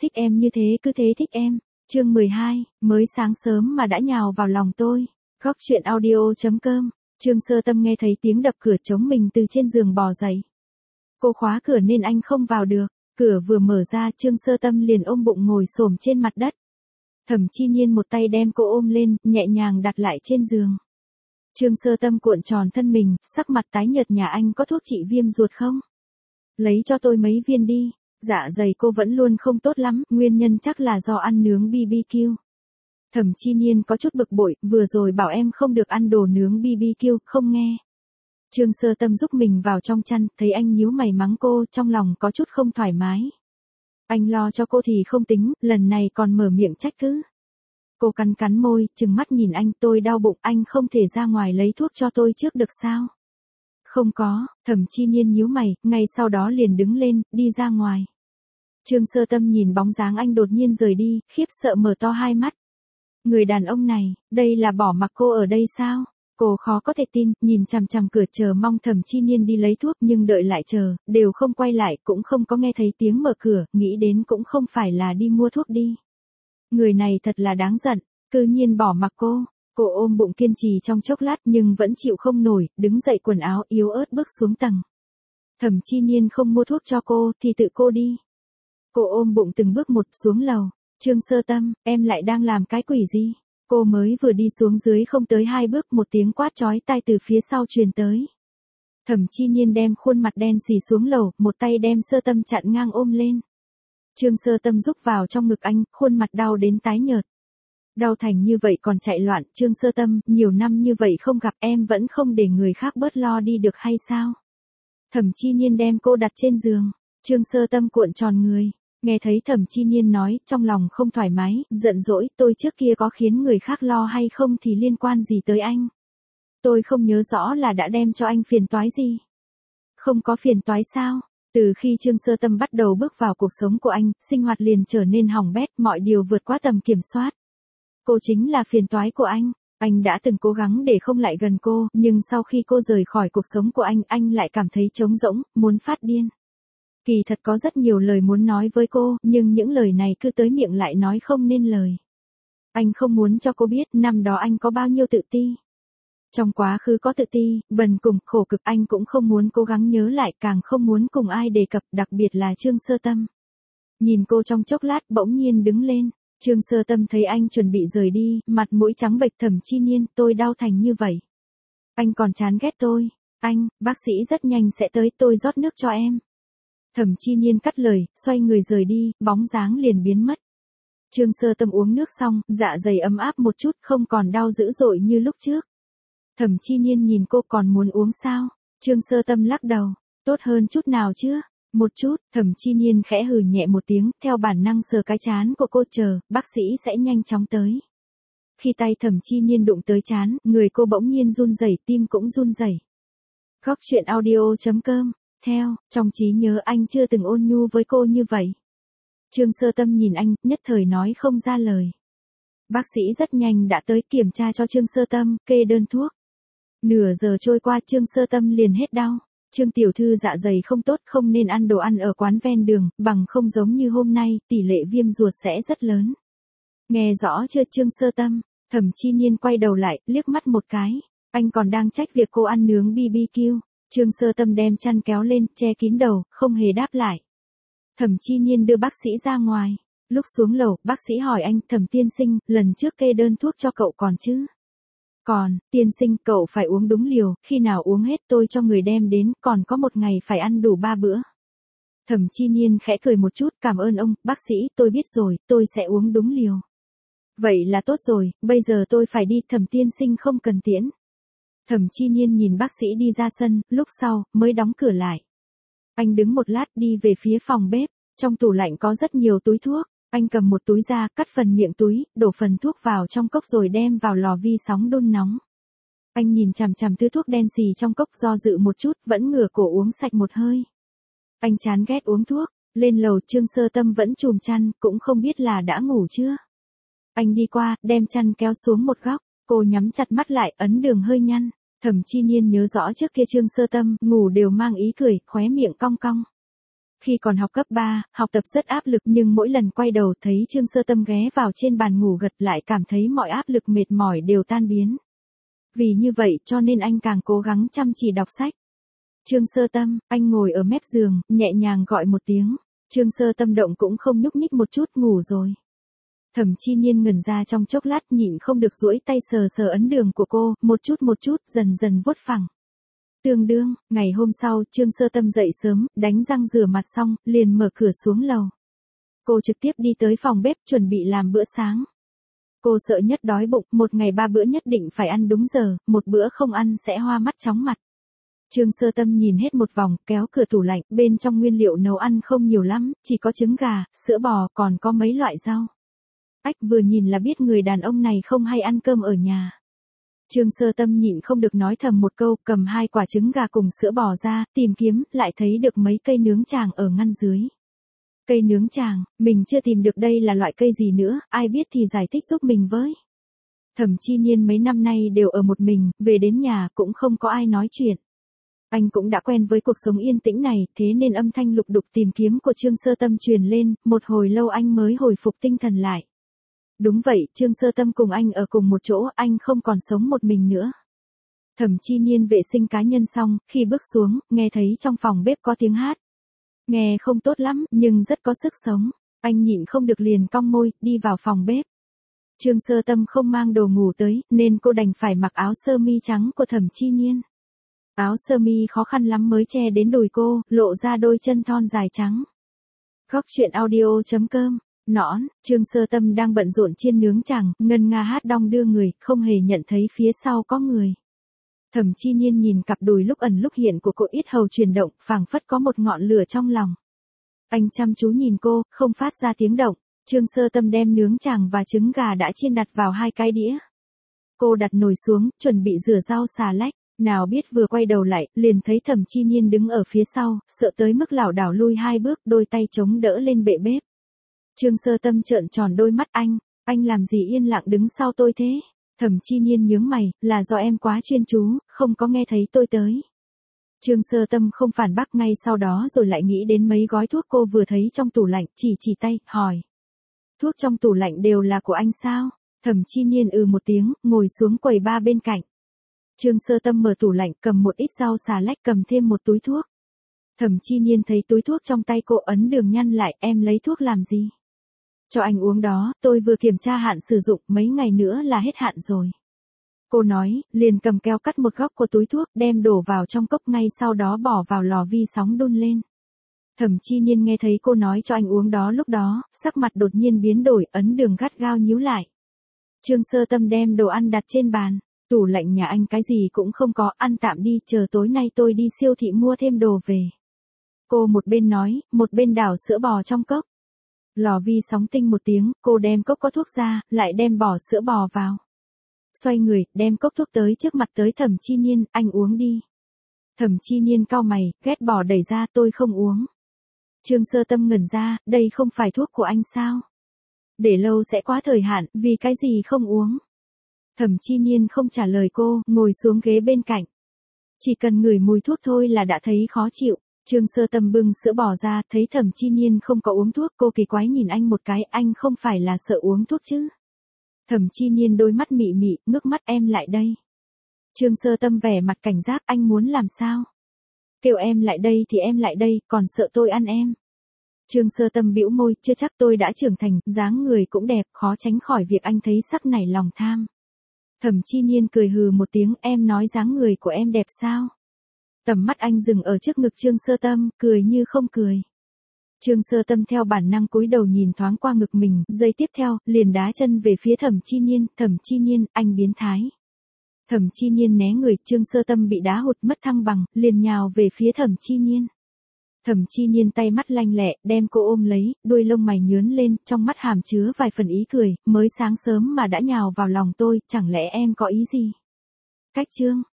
thích em như thế cứ thế thích em. Chương 12, mới sáng sớm mà đã nhào vào lòng tôi. Góc truyện audio.com. Trương Sơ Tâm nghe thấy tiếng đập cửa chống mình từ trên giường bò dậy. Cô khóa cửa nên anh không vào được. Cửa vừa mở ra Trương Sơ Tâm liền ôm bụng ngồi xổm trên mặt đất. Thẩm Chi Nhiên một tay đem cô ôm lên, nhẹ nhàng đặt lại trên giường. Trương Sơ Tâm cuộn tròn thân mình, sắc mặt tái nhợt. Nhà anh có thuốc trị viêm ruột không? Lấy cho tôi mấy viên đi. Dạ dày cô vẫn luôn không tốt lắm, nguyên nhân chắc là do ăn nướng BBQ. Thẩm Chi Nhiên có chút bực bội, vừa rồi bảo em không được ăn đồ nướng BBQ, không nghe. Trương Sơ Tâm giúp mình vào trong chăn, thấy anh nhíu mày mắng cô, trong lòng có chút không thoải mái. Anh lo cho cô thì không tính, lần này còn mở miệng trách cứ. Cô cắn cắn môi, trừng mắt nhìn anh, tôi đau bụng, anh không thể ra ngoài lấy thuốc cho tôi trước được sao? Không có, Thẩm Chi Nhiên nhíu mày, ngay sau đó liền đứng lên, đi ra ngoài. Trương Sơ Tâm nhìn bóng dáng anh đột nhiên rời đi, khiếp sợ mở to hai mắt. Người đàn ông này, đây là bỏ mặc cô ở đây sao? Cô khó có thể tin, nhìn chằm chằm cửa chờ mong Thẩm Chi Nhiên đi lấy thuốc nhưng đợi lại chờ, đều không quay lại, cũng không có nghe thấy tiếng mở cửa, nghĩ đến cũng không phải là đi mua thuốc đi. Người này thật là đáng giận, cư nhiên bỏ mặc cô. Cô ôm bụng kiên trì trong chốc lát nhưng vẫn chịu không nổi, đứng dậy quần áo yếu ớt bước xuống tầng. Thẩm Chi Nhiên không mua thuốc cho cô thì tự cô đi. Cô ôm bụng từng bước một xuống lầu. Trương Sơ Tâm, em lại đang làm cái quỷ gì? Cô mới vừa đi xuống dưới không tới 2 bước một tiếng quát chói tai từ phía sau truyền tới. Thẩm Chi Nhiên đem khuôn mặt đen xì xuống lầu, một tay đem Sơ Tâm chặn ngang ôm lên. Trương Sơ Tâm rúc vào trong ngực anh, khuôn mặt đau đến tái nhợt. Đau thành như vậy còn chạy loạn, Trương Sơ Tâm, nhiều năm như vậy không gặp em vẫn không để người khác bớt lo đi được hay sao? Thẩm Chi Nhiên đem cô đặt trên giường. Trương Sơ Tâm cuộn tròn người. Nghe thấy Thẩm Chi Nhiên nói, trong lòng không thoải mái, giận dỗi, tôi trước kia có khiến người khác lo hay không thì liên quan gì tới anh. Tôi không nhớ rõ là đã đem cho anh phiền toái gì. Không có phiền toái sao? Từ khi Trương Sơ Tâm bắt đầu bước vào cuộc sống của anh, sinh hoạt liền trở nên hỏng bét, mọi điều vượt quá tầm kiểm soát. Cô chính là phiền toái của anh đã từng cố gắng để không lại gần cô, nhưng sau khi cô rời khỏi cuộc sống của anh lại cảm thấy trống rỗng, muốn phát điên. Kỳ thật có rất nhiều lời muốn nói với cô, nhưng những lời này cứ tới miệng lại nói không nên lời. Anh không muốn cho cô biết năm đó anh có bao nhiêu tự ti. Trong quá khứ có tự ti, bần cùng, khổ cực anh cũng không muốn cố gắng nhớ lại, càng không muốn cùng ai đề cập, đặc biệt là Trương Sơ Tâm. Nhìn cô trong chốc lát bỗng nhiên đứng lên. Trương Sơ Tâm thấy anh chuẩn bị rời đi, mặt mũi trắng bệch. Thẩm Chi Nhiên, tôi đau thành như vậy. Anh còn chán ghét tôi. Anh, bác sĩ rất nhanh sẽ tới, tôi rót nước cho em. Thẩm Chi Nhiên cắt lời, xoay người rời đi, bóng dáng liền biến mất. Trương Sơ Tâm uống nước xong, dạ dày ấm áp một chút, không còn đau dữ dội như lúc trước. Thẩm Chi Nhiên nhìn cô, còn muốn uống sao? Trương Sơ Tâm lắc đầu, tốt hơn chút nào chưa? Một chút. Thẩm Chi Nhiên khẽ hừ nhẹ một tiếng, theo bản năng sờ cái trán của cô, chờ, bác sĩ sẽ nhanh chóng tới. Khi tay Thẩm Chi Nhiên đụng tới trán, người cô bỗng nhiên run rẩy, tim cũng run rẩy. Góc truyện audio.com. Theo, trong trí nhớ anh chưa từng ôn nhu với cô như vậy. Trương Sơ Tâm nhìn anh, nhất thời nói không ra lời. Bác sĩ rất nhanh đã tới kiểm tra cho Trương Sơ Tâm, kê đơn thuốc. Nửa giờ trôi qua Trương Sơ Tâm liền hết đau. Trương tiểu thư dạ dày không tốt, không nên ăn đồ ăn ở quán ven đường, bằng không giống như hôm nay, tỷ lệ viêm ruột sẽ rất lớn. Nghe rõ chưa Trương Sơ Tâm? Thẩm Chi Nhiên quay đầu lại, liếc mắt một cái. Anh còn đang trách việc cô ăn nướng BBQ. Trương Sơ Tâm đem chăn kéo lên, che kín đầu, không hề đáp lại. Thẩm Chi Nhiên đưa bác sĩ ra ngoài. Lúc xuống lầu, bác sĩ hỏi anh, Thẩm tiên sinh, lần trước kê đơn thuốc cho cậu còn chứ? Còn, tiên sinh, cậu phải uống đúng liều, khi nào uống hết tôi cho người đem đến, còn có một ngày phải ăn đủ 3 bữa. Thẩm Chi Nhiên khẽ cười một chút, cảm ơn ông, bác sĩ, tôi biết rồi, tôi sẽ uống đúng liều. Vậy là tốt rồi, bây giờ tôi phải đi, Thẩm tiên sinh không cần tiễn. Thẩm Chi Nhiên nhìn bác sĩ đi ra sân, lúc sau, mới đóng cửa lại. Anh đứng một lát đi về phía phòng bếp, trong tủ lạnh có rất nhiều túi thuốc. Anh cầm một túi ra, cắt phần miệng túi, đổ phần thuốc vào trong cốc rồi đem vào lò vi sóng đun nóng. Anh nhìn chằm chằm thứ thuốc đen xì trong cốc, do dự một chút, vẫn ngửa cổ uống sạch một hơi. Anh chán ghét uống thuốc, lên lầu Trương Sơ Tâm vẫn chùm chăn, cũng không biết là đã ngủ chưa. Anh đi qua, đem chăn kéo xuống một góc, cô nhắm chặt mắt lại, ấn đường hơi nhăn. Thẩm Chi Nhiên nhớ rõ trước kia Trương Sơ Tâm ngủ đều mang ý cười, khóe miệng cong cong. Khi còn học cấp 3, học tập rất áp lực nhưng mỗi lần quay đầu thấy Trương Sơ Tâm ghé vào trên bàn ngủ gật lại cảm thấy mọi áp lực mệt mỏi đều tan biến. Vì như vậy cho nên anh càng cố gắng chăm chỉ đọc sách. Trương Sơ Tâm, anh ngồi ở mép giường, nhẹ nhàng gọi một tiếng. Trương Sơ Tâm động cũng không nhúc nhích một chút, ngủ rồi. Thẩm Chi Nhiên ngẩn ra trong chốc lát nhịn không được duỗi tay sờ sờ ấn đường của cô, một chút, dần dần vuốt phẳng. Tương đương, ngày hôm sau, Trương Sơ Tâm dậy sớm, đánh răng rửa mặt xong, liền mở cửa xuống lầu. Cô trực tiếp đi tới phòng bếp chuẩn bị làm bữa sáng. Cô sợ nhất đói bụng, một ngày 3 bữa nhất định phải ăn đúng giờ, một bữa không ăn sẽ hoa mắt chóng mặt. Trương Sơ Tâm nhìn hết một vòng, kéo cửa tủ lạnh, bên trong nguyên liệu nấu ăn không nhiều lắm, chỉ có trứng gà, sữa bò, còn có mấy loại rau. Ách, vừa nhìn là biết người đàn ông này không hay ăn cơm ở nhà. Trương Sơ Tâm nhịn không được nói thầm một câu, cầm 2 quả trứng gà cùng sữa bò ra, tìm kiếm, lại thấy được mấy cây nướng tràng ở ngăn dưới. Cây nướng tràng, mình chưa tìm được đây là loại cây gì nữa, ai biết thì giải thích giúp mình với. Thẩm Chi Nhiên mấy năm nay đều ở một mình, về đến nhà cũng không có ai nói chuyện. Anh cũng đã quen với cuộc sống yên tĩnh này, thế nên âm thanh lục đục tìm kiếm của Trương Sơ Tâm truyền lên, một hồi lâu anh mới hồi phục tinh thần lại. Đúng vậy, Trương Sơ Tâm cùng anh ở cùng một chỗ, anh không còn sống một mình nữa. Thẩm Chi Nhiên vệ sinh cá nhân xong, khi bước xuống, nghe thấy trong phòng bếp có tiếng hát. Nghe không tốt lắm, nhưng rất có sức sống. Anh nhịn không được liền cong môi, đi vào phòng bếp. Trương Sơ Tâm không mang đồ ngủ tới, nên cô đành phải mặc áo sơ mi trắng của Thẩm Chi Nhiên. Áo sơ mi khó khăn lắm mới che đến đùi cô, lộ ra đôi chân thon dài trắng. Góc truyện audio.com. Nõn, Trương Sơ Tâm đang bận rộn chiên nướng chàng, ngân nga hát đong đưa người, không hề nhận thấy phía sau có người. Thẩm Chi Nhiên nhìn cặp đùi lúc ẩn lúc hiện của cô, yết hầu chuyển động, phảng phất có một ngọn lửa trong lòng. Anh chăm chú nhìn cô, không phát ra tiếng động. Trương Sơ Tâm đem nướng chàng và trứng gà đã chiên đặt vào 2 cái đĩa. Cô đặt nồi xuống, chuẩn bị rửa rau xà lách. Nào biết vừa quay đầu lại, liền thấy Thẩm Chi Nhiên đứng ở phía sau, sợ tới mức lảo đảo lui 2 bước, đôi tay chống đỡ lên bệ bếp. Trương Sơ Tâm trợn tròn đôi mắt, anh làm gì yên lặng đứng sau tôi thế? Thẩm Chi Nhiên nhướng mày, là do em quá chuyên chú, không có nghe thấy tôi tới. Trương Sơ Tâm không phản bác, ngay sau đó rồi lại nghĩ đến mấy gói thuốc cô vừa thấy trong tủ lạnh, chỉ tay, hỏi. Thuốc trong tủ lạnh đều là của anh sao? Thẩm Chi Nhiên một tiếng, ngồi xuống quầy ba bên cạnh. Trương Sơ Tâm mở tủ lạnh, cầm một ít rau xà lách, cầm thêm một túi thuốc. Thẩm Chi Nhiên thấy túi thuốc trong tay cô, ấn đường nhăn lại, em lấy thuốc làm gì? Cho anh uống đó, tôi vừa kiểm tra hạn sử dụng, mấy ngày nữa là hết hạn rồi. Cô nói, liền cầm keo cắt một góc của túi thuốc, đem đổ vào trong cốc, ngay sau đó bỏ vào lò vi sóng đun lên. Thẩm Chi Nhiên nghe thấy cô nói cho anh uống đó, lúc đó, sắc mặt đột nhiên biến đổi, ấn đường gắt gao nhíu lại. Trương Sơ Tâm đem đồ ăn đặt trên bàn. Tủ lạnh nhà anh cái gì cũng không có, ăn tạm đi, chờ tối nay tôi đi siêu thị mua thêm đồ về. Cô một bên nói, một bên đảo sữa bò trong cốc. Lò vi sóng tinh một tiếng, cô đem cốc có thuốc ra, lại đem bỏ sữa bò vào. Xoay người, đem cốc thuốc tới trước mặt tới Thẩm Chi Nhiên, anh uống đi. Thẩm Chi Nhiên cau mày, ghét bỏ đẩy ra, tôi không uống. Trương Sơ Tâm ngẩn ra, đây không phải thuốc của anh sao? Để lâu sẽ quá thời hạn, vì cái gì không uống? Thẩm Chi Nhiên không trả lời cô, ngồi xuống ghế bên cạnh. Chỉ cần ngửi mùi thuốc thôi là đã thấy khó chịu. Trương Sơ Tâm bưng sữa bò ra, thấy Thẩm Chi Nhiên không có uống thuốc, cô kỳ quái nhìn anh một cái, anh không phải là sợ uống thuốc chứ? Thẩm Chi Nhiên đôi mắt mị mị, ngước mắt, em lại đây. Trương Sơ Tâm vẻ mặt cảnh giác, anh muốn làm sao? Kêu em lại đây thì em lại đây, còn sợ tôi ăn em. Trương Sơ Tâm bĩu môi, chưa chắc, tôi đã trưởng thành, dáng người cũng đẹp, khó tránh khỏi việc anh thấy sắc nảy lòng tham. Thẩm Chi Nhiên cười hừ một tiếng, em nói dáng người của em đẹp sao? Tầm mắt anh dừng ở trước ngực Trương Sơ Tâm, cười như không cười. Trương Sơ Tâm theo bản năng cúi đầu nhìn thoáng qua ngực mình, giây tiếp theo, liền đá chân về phía Thẩm Chi Nhiên, Thẩm Chi Nhiên, anh biến thái. Thẩm Chi Nhiên né người, Trương Sơ Tâm bị đá hụt mất thăng bằng, liền nhào về phía Thẩm Chi Nhiên. Thẩm Chi Nhiên tay mắt lanh lẹ, đem cô ôm lấy, đuôi lông mày nhướn lên, trong mắt hàm chứa vài phần ý cười, mới sáng sớm mà đã nhào vào lòng tôi, chẳng lẽ em có ý gì? Cách chương